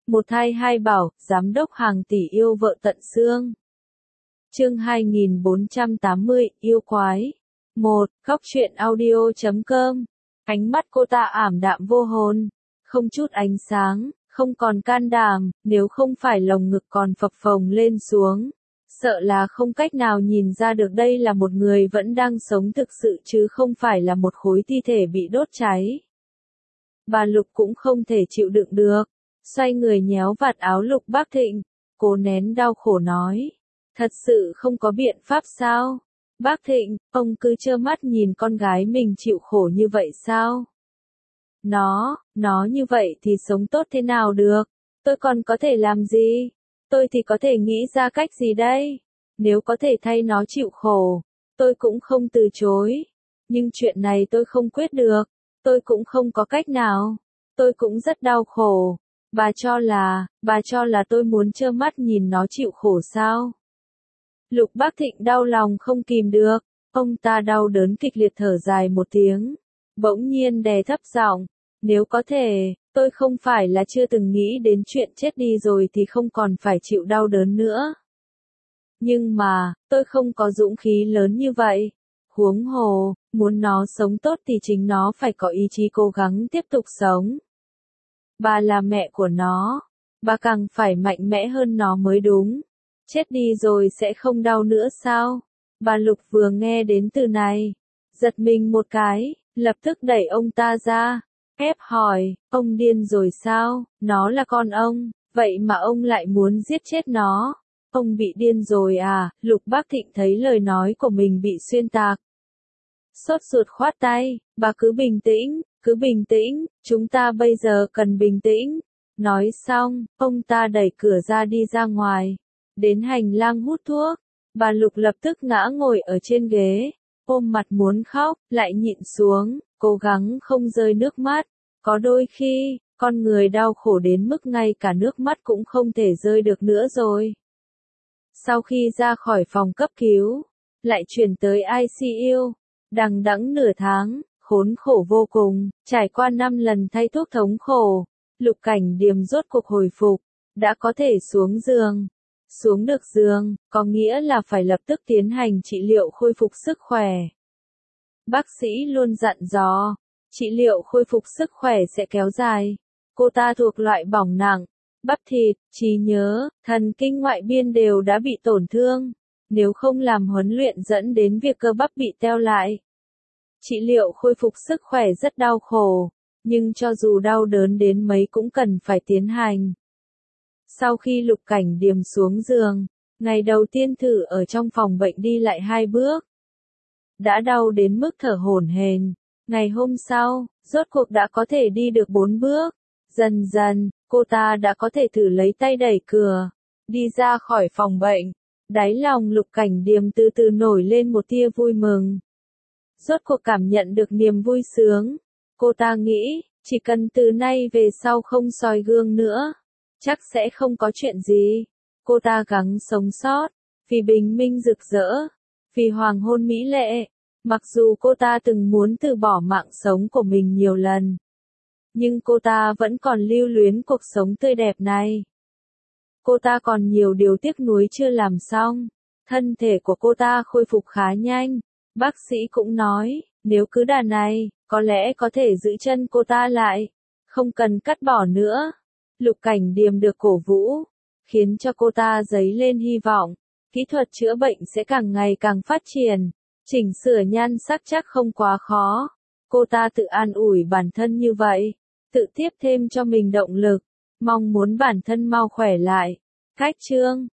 Một thai hai bảo, giám đốc hàng tỷ yêu vợ tận xương. Chương 2480, yêu quái. 1. Góc truyện audio.com. Ánh mắt cô ta ảm đạm vô hồn, không chút ánh sáng, không còn can đảm, nếu không phải lồng ngực còn phập phồng lên xuống. Sợ là không cách nào nhìn ra được đây là một người vẫn đang sống thực sự chứ không phải là một khối thi thể bị đốt cháy. Bà Lục cũng không thể chịu đựng được, xoay người nhéo vạt áo Lục Bác Thịnh, cố nén đau khổ nói. Thật sự không có biện pháp sao? Bác Thịnh, ông cứ trơ mắt nhìn con gái mình chịu khổ như vậy sao? Nó như vậy thì sống tốt thế nào được? Tôi còn có thể làm gì? Tôi thì có thể nghĩ ra cách gì đây? Nếu có thể thay nó chịu khổ, tôi cũng không từ chối. Nhưng chuyện này tôi không quyết được, tôi cũng không có cách nào. Tôi cũng rất đau khổ. Bà cho là tôi muốn trơ mắt nhìn nó chịu khổ sao? Lục Bác Thịnh đau lòng không kìm được, ông ta đau đớn kịch liệt thở dài một tiếng, bỗng nhiên đè thấp giọng, nếu có thể, tôi không phải là chưa từng nghĩ đến chuyện chết đi rồi thì không còn phải chịu đau đớn nữa. Nhưng mà, tôi không có dũng khí lớn như vậy. Huống hồ, muốn nó sống tốt thì chính nó phải có ý chí cố gắng tiếp tục sống. Bà là mẹ của nó, bà càng phải mạnh mẽ hơn nó mới đúng. Chết đi rồi sẽ không đau nữa sao? Bà Lục vừa nghe đến từ này, giật mình một cái, lập tức đẩy ông ta ra, ép hỏi, ông điên rồi sao? Nó là con ông, vậy mà ông lại muốn giết chết nó? Ông bị điên rồi à? Lục Bác Thịnh thấy lời nói của mình bị xuyên tạc. Sốt ruột khoát tay, bà cứ bình tĩnh, chúng ta bây giờ cần bình tĩnh. Nói xong, ông ta đẩy cửa ra đi ra ngoài. Đến hành lang hút thuốc, bà Lục lập tức ngã ngồi ở trên ghế, ôm mặt muốn khóc, lại nhịn xuống, cố gắng không rơi nước mắt. Có đôi khi, con người đau khổ đến mức ngay cả nước mắt cũng không thể rơi được nữa rồi. Sau khi ra khỏi phòng cấp cứu, lại chuyển tới ICU, đằng đẵng nửa tháng, khốn khổ vô cùng, trải qua 5 lần thay thuốc thống khổ, Lục Cảnh Điềm rốt cuộc hồi phục, đã có thể xuống giường. Xuống được giường, có nghĩa là phải lập tức tiến hành trị liệu khôi phục sức khỏe. Bác sĩ luôn dặn dò, trị liệu khôi phục sức khỏe sẽ kéo dài. Cô ta thuộc loại bỏng nặng, bắp thịt, trí nhớ, thần kinh ngoại biên đều đã bị tổn thương. Nếu không làm huấn luyện dẫn đến việc cơ bắp bị teo lại. Trị liệu khôi phục sức khỏe rất đau khổ, nhưng cho dù đau đớn đến mấy cũng cần phải tiến hành. Sau khi Lục Cảnh Điềm xuống giường, ngày đầu tiên thử ở trong phòng bệnh đi lại 2 bước. Đã đau đến mức thở hổn hển. Ngày hôm sau, rốt cuộc đã có thể đi được 4 bước. Dần dần, cô ta đã có thể thử lấy tay đẩy cửa, đi ra khỏi phòng bệnh. Đáy lòng Lục Cảnh Điềm từ từ nổi lên một tia vui mừng. Rốt cuộc cảm nhận được niềm vui sướng. Cô ta nghĩ, chỉ cần từ nay về sau không soi gương nữa, chắc sẽ không có chuyện gì. Cô ta gắng sống sót, vì bình minh rực rỡ, vì hoàng hôn mỹ lệ. Mặc dù cô ta từng muốn từ bỏ mạng sống của mình nhiều lần, nhưng cô ta vẫn còn lưu luyến cuộc sống tươi đẹp này. Cô ta còn nhiều điều tiếc nuối chưa làm xong. Thân thể của cô ta khôi phục khá nhanh. Bác sĩ cũng nói, nếu cứ đà này, có lẽ có thể giữ chân cô ta lại, không cần cắt bỏ nữa. Lục Cảnh Điềm được cổ vũ, khiến cho cô ta dấy lên hy vọng. Kỹ thuật chữa bệnh sẽ càng ngày càng phát triển, chỉnh sửa nhan sắc chắc không quá khó. Cô ta tự an ủi bản thân như vậy, tự tiếp thêm cho mình động lực, mong muốn bản thân mau khỏe lại. Cách chương